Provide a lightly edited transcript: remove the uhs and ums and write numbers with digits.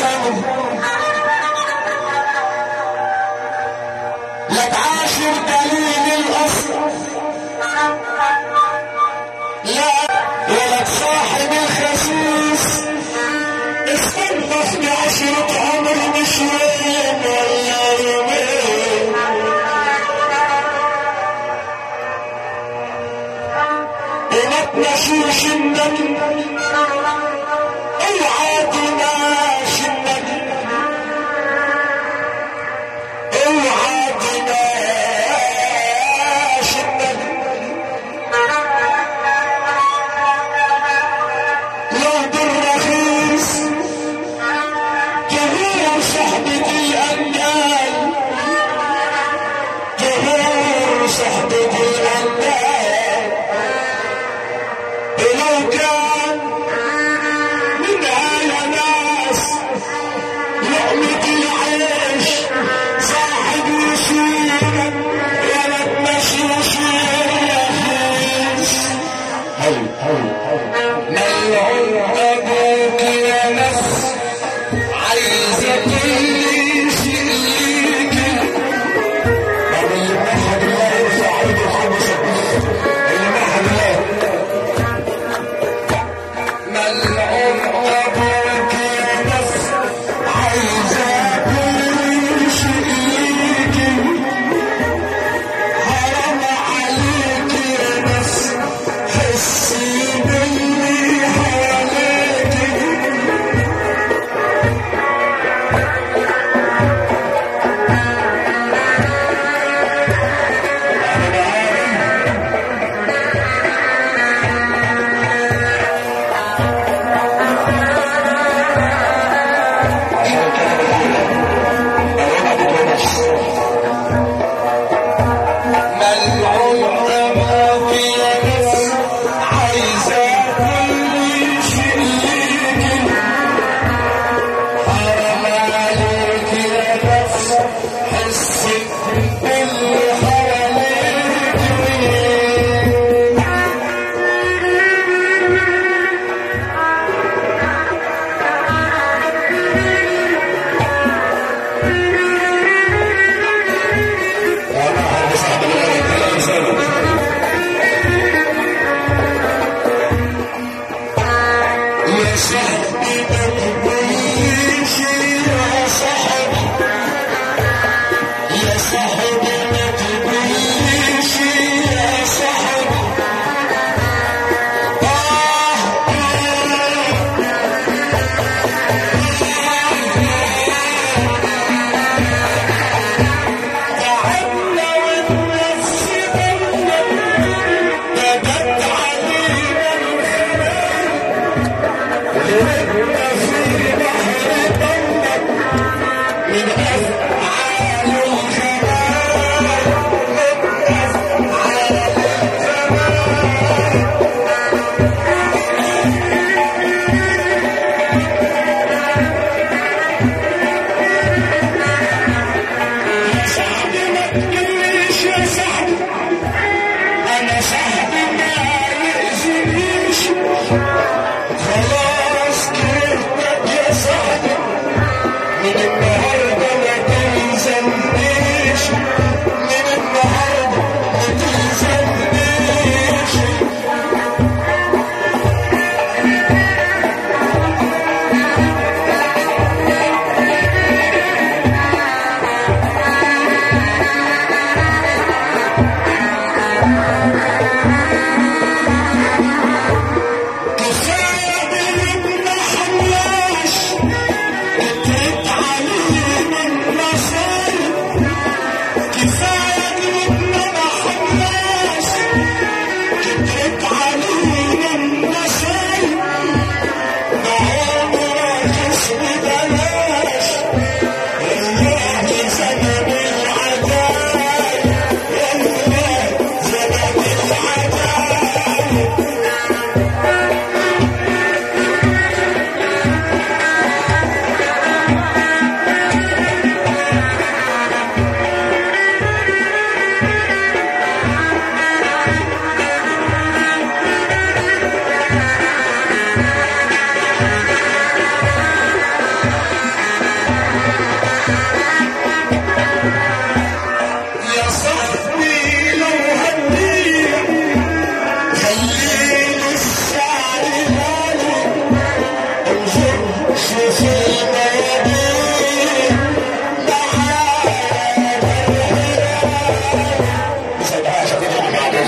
سنة لا تعاشر دليل الأصل لا ولا تصاحب الخسيس استنطفني عشرة عمر مش يوم ولا يومين وما تنسوش النبي اوعى تناش النبي اوعى تناش النبي لو بالرخيص جهور صحبة الأندال جهور صحبة الأندال ولو كان من على ناس لقمة العيش صاحب يشيل ولا تمشي يشيل رخيص ملعون أبوك يا ناس عايزة كل شيء ليكي طب اللي محد الله يرفع ايده الخمسة اللي محد الله ملعون أبوك يا ناس عايزة كل شيء ليكي حرام عليك يا ناس حسي باللي حواليكي عشان كده ملعون أبوك يا ناس عايزة كل شيء ليكي حرام عليك يا ناس حسي باللي حواليكي وانا عايز اعمل لك كلام سنة يا صاحبي ما تقوليش يا صاحبي يا صاحبي ما تقوليش يا صاحبي تعبنا والنفس ضلت بدت علينا الخيال غرقنا في بحر ضلت من أفعال الخيال من أفعال الخيال يا صاحبي ما تقوليش يا صاحبي انا صاحبي ما يأذينيش خلاص كرهتك يا صاحبي من النهارده ما تلزمنيش من النهارده ما تلزمنيش كفاية بينا حملاش اتقيت علينا النصايب كفاية بينا ما حملاش اتقيت علينا النصايب ما هو راخص بدلال